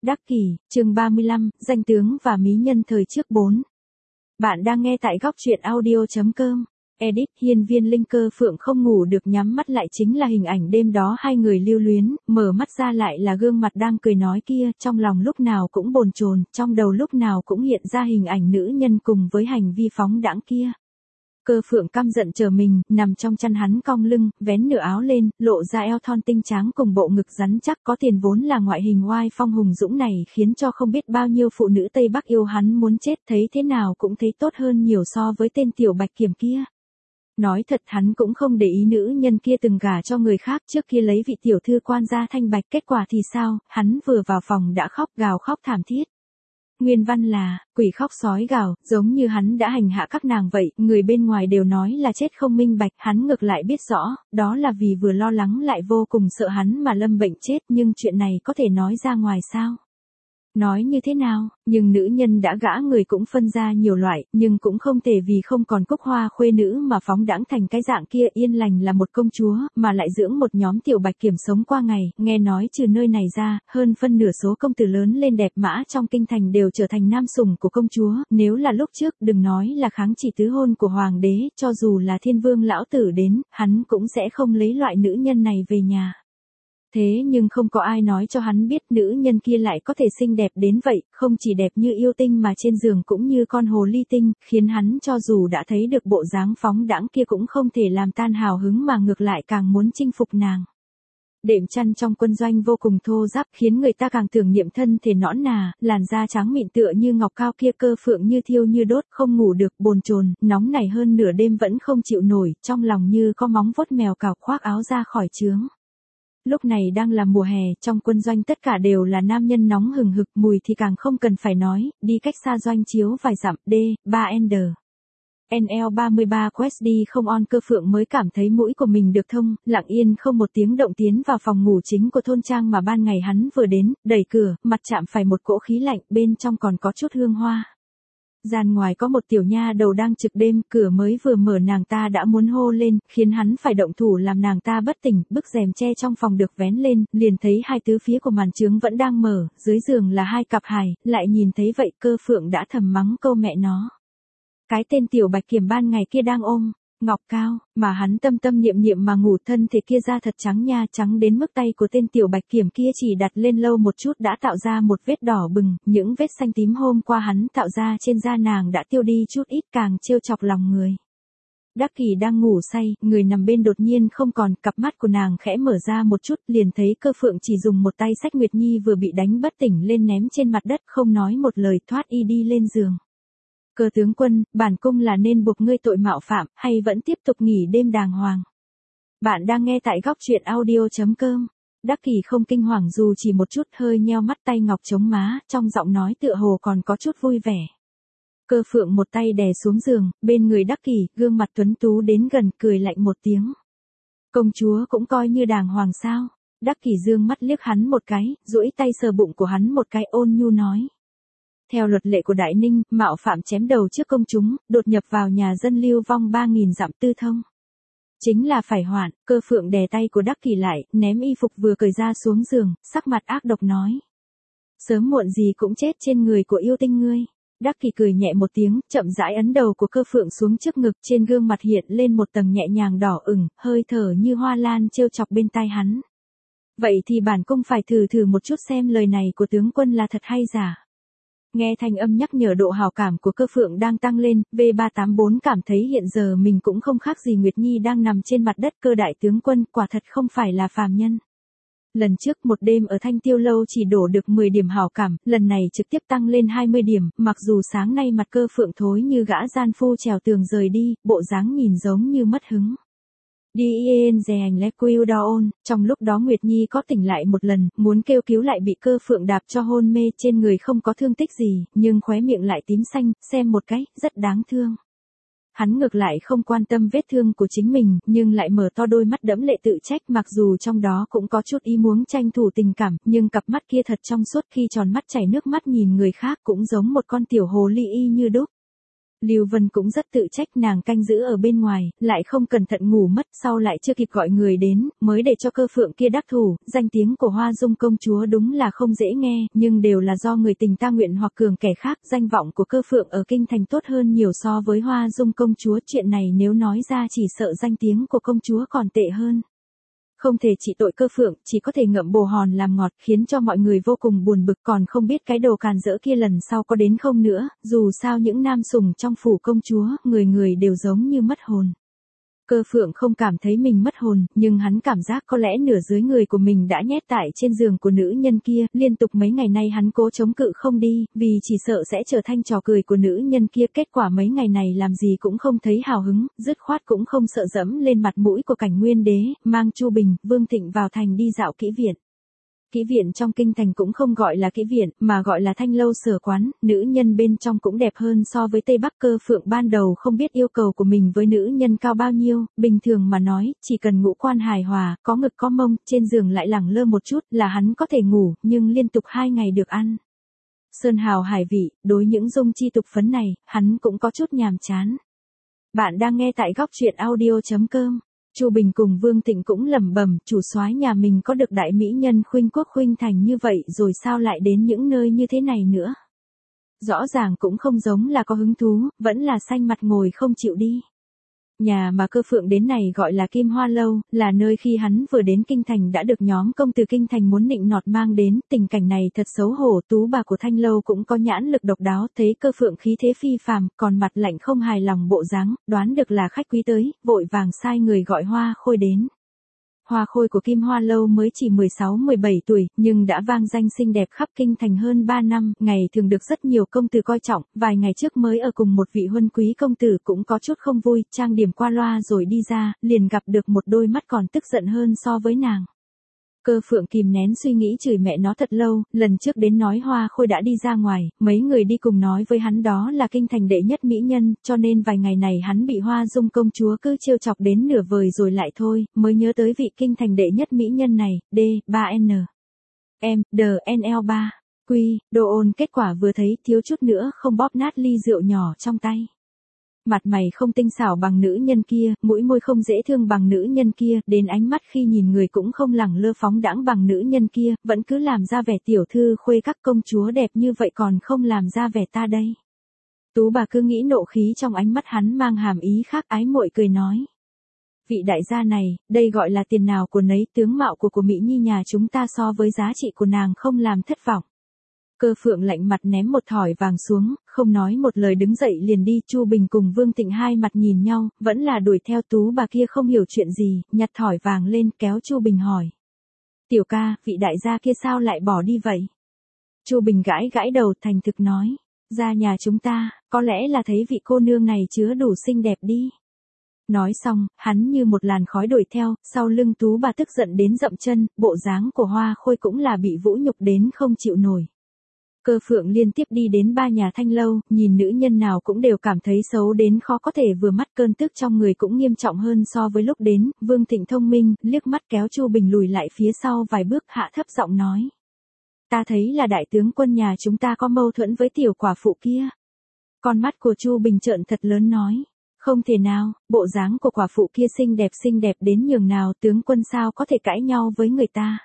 Đắc Kỷ, chương 35, danh tướng và mỹ nhân thời trước 4. Bạn đang nghe tại góc truyện audio.com. Edit, hiên viên linh cơ phượng không ngủ được, nhắm mắt lại chính là hình ảnh đêm đó hai người lưu luyến, mở mắt ra lại là gương mặt đang cười nói kia, trong lòng lúc nào cũng bồn chồn, trong đầu lúc nào cũng hiện ra hình ảnh nữ nhân cùng với hành vi phóng đãng kia. Cơ phượng căm giận chờ mình, nằm trong chăn hắn cong lưng, vén nửa áo lên, lộ ra eo thon tinh tráng cùng bộ ngực rắn chắc, có tiền vốn là ngoại hình oai phong hùng dũng này khiến cho không biết bao nhiêu phụ nữ Tây Bắc yêu hắn muốn chết, thấy thế nào cũng thấy tốt hơn nhiều so với tên tiểu bạch kiểm kia. Nói thật hắn cũng không để ý nữ nhân kia từng gả cho người khác, trước kia lấy vị tiểu thư quan gia thanh bạch, kết quả thì sao, hắn vừa vào phòng đã khóc gào khóc thảm thiết. Nguyên văn là, quỷ khóc sói gào, giống như hắn đã hành hạ các nàng vậy, người bên ngoài đều nói là chết không minh bạch, hắn ngược lại biết rõ, đó là vì vừa lo lắng lại vô cùng sợ hắn mà lâm bệnh chết, nhưng chuyện này có thể nói ra ngoài sao? Nói như thế nào, nhưng nữ nhân đã gả người cũng phân ra nhiều loại, nhưng cũng không thể vì không còn cúc hoa khuê nữ mà phóng đãng thành cái dạng kia. Yên lành là một công chúa, mà lại dưỡng một nhóm tiểu bạch kiểm sống qua ngày, nghe nói trừ nơi này ra, hơn phân nửa số công tử lớn lên đẹp mã trong kinh thành đều trở thành nam sủng của công chúa, nếu là lúc trước, đừng nói là kháng chỉ tứ hôn của hoàng đế, cho dù là thiên vương lão tử đến, hắn cũng sẽ không lấy loại nữ nhân này về nhà. Thế nhưng không có ai nói cho hắn biết nữ nhân kia lại có thể xinh đẹp đến vậy, không chỉ đẹp như yêu tinh mà trên giường cũng như con hồ ly tinh, khiến hắn cho dù đã thấy được bộ dáng phóng đãng kia cũng không thể làm tan hào hứng mà ngược lại càng muốn chinh phục nàng. Đệm chăn trong quân doanh vô cùng thô ráp khiến người ta càng tưởng niệm thân thể nõn nà, làn da trắng mịn tựa như ngọc cao kia, cơ phượng như thiêu như đốt, không ngủ được, bồn chồn, nóng nảy hơn nửa đêm vẫn không chịu nổi, trong lòng như có móng vuốt mèo cào, khoác áo ra khỏi trướng. Lúc này đang là mùa hè, trong quân doanh tất cả đều là nam nhân nóng hừng hực, mùi thì càng không cần phải nói, đi cách xa doanh chiếu vài dặm, D3N. NL33 Quest đi không on. Cơ phượng mới cảm thấy mũi của mình được thông, lặng yên không một tiếng động tiến vào phòng ngủ chính của thôn trang mà ban ngày hắn vừa đến, đẩy cửa, mặt chạm phải một cỗ khí lạnh, bên trong còn có chút hương hoa. Gian ngoài có một tiểu nha đầu đang trực đêm, cửa mới vừa mở nàng ta đã muốn hô lên, khiến hắn phải động thủ làm nàng ta bất tỉnh, bức rèm che trong phòng được vén lên, liền thấy hai tứ phía của màn trướng vẫn đang mở, dưới giường là hai cặp hài, lại nhìn thấy vậy cơ phượng đã thầm mắng câu mẹ nó. Cái tên tiểu bạch kiểm ban ngày kia đang ôm ngọc cao, mà hắn tâm tâm niệm niệm mà ngủ, thân thể kia da thật trắng nha, trắng đến mức tay của tên tiểu bạch kiểm kia chỉ đặt lên lâu một chút đã tạo ra một vết đỏ bừng, những vết xanh tím hôm qua hắn tạo ra trên da nàng đã tiêu đi chút ít, càng trêu chọc lòng người. Đắc Kỷ đang ngủ say, người nằm bên đột nhiên không còn, cặp mắt của nàng khẽ mở ra một chút, liền thấy cơ phượng chỉ dùng một tay xách Nguyệt Nhi vừa bị đánh bất tỉnh lên ném trên mặt đất, không nói một lời thoát y đi lên giường. Cơ tướng quân, bản cung là nên buộc ngươi tội mạo phạm, hay vẫn tiếp tục nghỉ đêm đàng hoàng? Bạn đang nghe tại góc truyện audio.com. Đắc Kỷ không kinh hoàng dù chỉ một chút, hơi nheo mắt, tay ngọc chống má, trong giọng nói tựa hồ còn có chút vui vẻ. Cơ phượng một tay đè xuống giường, bên người Đắc Kỷ, gương mặt tuấn tú đến gần, cười lạnh một tiếng. Công chúa cũng coi như đàng hoàng sao? Đắc Kỷ dương mắt liếc hắn một cái, duỗi tay sờ bụng của hắn một cái, ôn nhu nói. Theo luật lệ của Đại Ninh, mạo phạm chém đầu trước công chúng, đột nhập vào nhà dân lưu vong 3.000 dặm tư thông. Chính là phải hoạn. Cơ phượng đè tay của Đắc Kỷ lại, ném y phục vừa cởi ra xuống giường, sắc mặt ác độc nói. Sớm muộn gì cũng chết trên người của yêu tinh ngươi. Đắc Kỷ cười nhẹ một tiếng, chậm rãi ấn đầu của cơ phượng xuống trước ngực, trên gương mặt hiện lên một tầng nhẹ nhàng đỏ ửng, hơi thở như hoa lan trêu chọc bên tai hắn. Vậy thì bản cung phải thử một chút xem lời này của tướng quân là thật hay giả. Nghe thanh âm nhắc nhở, độ hào cảm của cơ phượng đang tăng lên, V384 cảm thấy hiện giờ mình cũng không khác gì Nguyệt Nhi đang nằm trên mặt đất. Cơ đại tướng quân quả thật không phải là phàm nhân. Lần trước một đêm ở Thanh Tiêu Lâu chỉ đổ được 10 điểm hào cảm, lần này trực tiếp tăng lên 20 điểm, mặc dù sáng nay mặt cơ phượng thối như gã gian phu trèo tường rời đi, bộ dáng nhìn giống như mất hứng. Dien Dèn Lequiu Daon, trong lúc đó Nguyệt Nhi có tỉnh lại một lần, muốn kêu cứu lại bị cơ phượng đạp cho hôn mê, trên người không có thương tích gì, nhưng khóe miệng lại tím xanh, xem một cái, rất đáng thương. Hắn ngược lại không quan tâm vết thương của chính mình, nhưng lại mở to đôi mắt đẫm lệ tự trách, mặc dù trong đó cũng có chút ý muốn tranh thủ tình cảm, nhưng cặp mắt kia thật trong suốt, khi tròn mắt chảy nước mắt nhìn người khác cũng giống một con tiểu hồ ly y như đúc. Lưu Vân cũng rất tự trách, nàng canh giữ ở bên ngoài, lại không cẩn thận ngủ mất, sau lại chưa kịp gọi người đến, mới để cho Cơ Phượng kia đắc thủ. Danh tiếng của Hoa Dung công chúa đúng là không dễ nghe, nhưng đều là do người tình ta nguyện hoặc cường kẻ khác. Danh vọng của Cơ Phượng ở kinh thành tốt hơn nhiều so với Hoa Dung công chúa, chuyện này nếu nói ra chỉ sợ danh tiếng của công chúa còn tệ hơn. Không thể trị tội Cơ Phượng, chỉ có thể ngậm bồ hòn làm ngọt, khiến cho mọi người vô cùng buồn bực, còn không biết cái đồ càn rỡ kia lần sau có đến không nữa. Dù sao những nam sủng trong phủ công chúa, người người đều giống như mất hồn. Cơ Phượng không cảm thấy mình mất hồn, nhưng hắn cảm giác có lẽ nửa dưới người của mình đã nhét tại trên giường của nữ nhân kia. Liên tục mấy ngày nay hắn cố chống cự không đi, vì chỉ sợ sẽ trở thành trò cười của nữ nhân kia. Kết quả mấy ngày này làm gì cũng không thấy hào hứng, dứt khoát cũng không sợ dẫm lên mặt mũi của Cảnh Nguyên Đế, mang Chu Bình, Vương Thịnh vào thành đi dạo kỹ viện. Kỹ viện trong kinh thành cũng không gọi là kỹ viện, mà gọi là thanh lâu sở quán, nữ nhân bên trong cũng đẹp hơn so với Tây Bắc. Cơ Phượng ban đầu không biết yêu cầu của mình với nữ nhân cao bao nhiêu, bình thường mà nói, chỉ cần ngũ quan hài hòa, có ngực có mông, trên giường lại lẳng lơ một chút là hắn có thể ngủ, nhưng liên tục 2 ngày được ăn sơn hào hải vị, đối những dung chi tục phấn này, hắn cũng có chút nhàm chán. Bạn đang nghe tại góc truyện audio.com. Chu Bình cùng Vương Thịnh cũng lẩm bẩm, chủ soái nhà mình có được đại mỹ nhân khuynh quốc khuynh thành như vậy rồi sao lại đến những nơi như thế này nữa. Rõ ràng cũng không giống là có hứng thú, vẫn là xanh mặt ngồi không chịu đi. Nhà mà Cơ Phượng đến này gọi là Kim Hoa Lâu, là nơi khi hắn vừa đến kinh thành đã được nhóm công từ kinh thành muốn nịnh nọt mang đến. Tình cảnh này thật xấu hổ, tú bà của thanh lâu cũng có nhãn lực độc đáo, thấy Cơ Phượng khí thế phi phàm, còn mặt lạnh không hài lòng bộ dáng, đoán được là khách quý tới, vội vàng sai người gọi Hoa Khôi đến. Hoa Khôi của Kim Hoa Lâu mới chỉ 16-17 tuổi, nhưng đã vang danh xinh đẹp khắp kinh thành hơn 3 năm, ngày thường được rất nhiều công tử coi trọng. Vài ngày trước mới ở cùng một vị huân quý công tử cũng có chút không vui, trang điểm qua loa rồi đi ra, liền gặp được một đôi mắt còn tức giận hơn so với nàng. Cơ Phượng kìm nén suy nghĩ chửi mẹ nó thật lâu, lần trước đến nói Hoa Khôi đã đi ra ngoài, mấy người đi cùng nói với hắn đó là kinh thành đệ nhất mỹ nhân, cho nên vài ngày này hắn bị Hoa Dung công chúa cứ trêu chọc đến nửa vời rồi lại thôi, mới nhớ tới vị kinh thành đệ nhất mỹ nhân này, D3N. M, DNL3, Quy, đồ ôn. Kết quả vừa thấy thiếu chút nữa không bóp nát ly rượu nhỏ trong tay. Mặt mày không tinh xảo bằng nữ nhân kia, mũi môi không dễ thương bằng nữ nhân kia, đến ánh mắt khi nhìn người cũng không lẳng lơ phóng đãng bằng nữ nhân kia, vẫn cứ làm ra vẻ tiểu thư khuê các công chúa đẹp như vậy còn không làm ra vẻ ta đây. Tú bà cứ nghĩ nộ khí trong ánh mắt hắn mang hàm ý khác, ái muội cười nói. Vị đại gia này, đây gọi là tiền nào của nấy, tướng mạo của Mỹ Nhi nhà chúng ta so với giá trị của nàng không làm thất vọng. Cơ Phượng lạnh mặt ném một thỏi vàng xuống, không nói một lời đứng dậy liền đi. Chu Bình cùng Vương Thịnh hai mặt nhìn nhau, vẫn là đuổi theo tú bà kia không hiểu chuyện gì, nhặt thỏi vàng lên kéo Chu Bình hỏi. Tiểu ca, vị đại gia kia sao lại bỏ đi vậy? Chu Bình gãi gãi đầu thành thực nói. Ra nhà chúng ta, có lẽ là thấy vị cô nương này chứa đủ xinh đẹp đi. Nói xong, hắn như một làn khói đuổi theo, sau lưng tú bà tức giận đến dậm chân, bộ dáng của Hoa Khôi cũng là bị vũ nhục đến không chịu nổi. Cơ Phượng liên tiếp đi đến 3 nhà thanh lâu, nhìn nữ nhân nào cũng đều cảm thấy xấu đến khó có thể vừa mắt, cơn tức trong người cũng nghiêm trọng hơn so với lúc đến. Vương Thịnh thông minh, liếc mắt kéo Chu Bình lùi lại phía sau vài bước, hạ thấp giọng nói. Ta thấy là đại tướng quân nhà chúng ta có mâu thuẫn với tiểu quả phụ kia. Con mắt của Chu Bình trợn thật lớn nói. Không thể nào, bộ dáng của quả phụ kia xinh đẹp đến nhường nào, tướng quân sao có thể cãi nhau với người ta.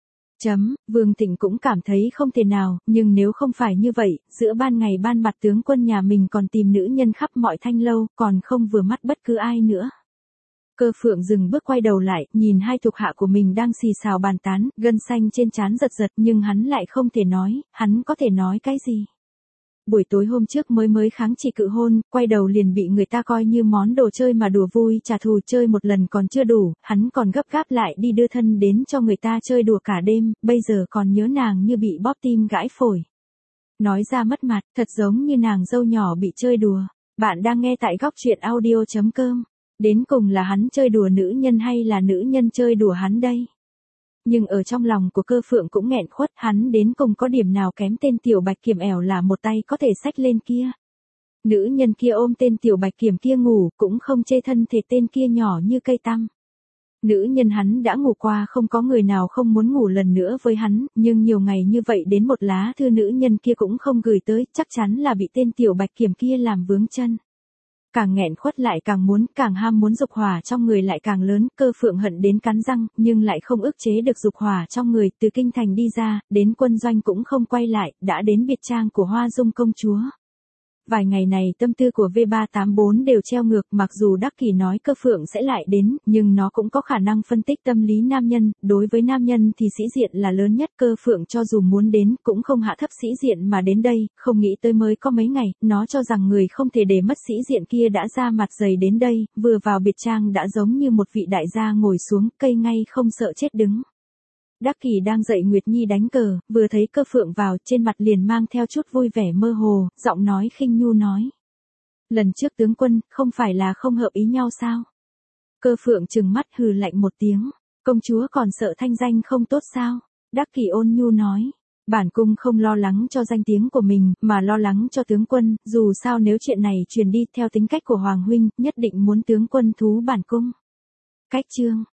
Vương Thịnh cũng cảm thấy không thể nào, nhưng nếu không phải như vậy, giữa ban ngày ban mặt tướng quân nhà mình còn tìm nữ nhân khắp mọi thanh lâu, còn không vừa mắt bất cứ ai nữa. Cơ Phượng dừng bước quay đầu lại, nhìn hai thuộc hạ của mình đang xì xào bàn tán, gân xanh trên trán giật giật, nhưng hắn lại không thể nói, hắn có thể nói cái gì. Buổi tối hôm trước mới kháng chỉ cự hôn, quay đầu liền bị người ta coi như món đồ chơi mà đùa vui trả thù, chơi một lần còn chưa đủ, hắn còn gấp gáp lại đi đưa thân đến cho người ta chơi đùa cả đêm, bây giờ còn nhớ nàng như bị bóp tim gãi phổi. Nói ra mất mặt, thật giống như nàng dâu nhỏ bị chơi đùa. Bạn đang nghe tại góc truyện audio.com. Đến cùng là hắn chơi đùa nữ nhân hay là nữ nhân chơi đùa hắn đây? Nhưng ở trong lòng của Cơ Phượng cũng nghẹn khuất, hắn đến cùng có điểm nào kém tên tiểu bạch kiểm ẻo là một tay có thể xách lên kia. Nữ nhân kia ôm tên tiểu bạch kiểm kia ngủ, cũng không chê thân thể tên kia nhỏ như cây tăm. Nữ nhân hắn đã ngủ qua, không có người nào không muốn ngủ lần nữa với hắn, nhưng nhiều ngày như vậy đến một lá thư nữ nhân kia cũng không gửi tới, chắc chắn là bị tên tiểu bạch kiểm kia làm vướng chân. Càng nghẹn khuất lại càng muốn, càng ham muốn dục hỏa trong người lại càng lớn, Cơ Phượng hận đến cắn răng, nhưng lại không ức chế được dục hỏa trong người, từ kinh thành đi ra, đến quân doanh cũng không quay lại, đã đến biệt trang của Hoa Dung công chúa. Vài ngày này tâm tư của V384 đều treo ngược, mặc dù Đắc Kỷ nói Cơ Phượng sẽ lại đến, nhưng nó cũng có khả năng phân tích tâm lý nam nhân, đối với nam nhân thì sĩ diện là lớn nhất, Cơ Phượng cho dù muốn đến cũng không hạ thấp sĩ diện mà đến đây, không nghĩ tới mới có mấy ngày, nó cho rằng người không thể để mất sĩ diện kia đã ra mặt dày đến đây, vừa vào biệt trang đã giống như một vị đại gia ngồi xuống cây ngay không sợ chết đứng. Đắc Kỷ đang dạy Nguyệt Nhi đánh cờ, vừa thấy Cơ Phượng vào, trên mặt liền mang theo chút vui vẻ mơ hồ, giọng nói khinh nhu nói. Lần trước tướng quân, không phải là không hợp ý nhau sao? Cơ Phượng trừng mắt hừ lạnh một tiếng, công chúa còn sợ thanh danh không tốt sao? Đắc Kỷ ôn nhu nói. Bản cung không lo lắng cho danh tiếng của mình, mà lo lắng cho tướng quân, dù sao nếu chuyện này truyền đi theo tính cách của Hoàng huynh, nhất định muốn tướng quân thú bản cung. Cách chương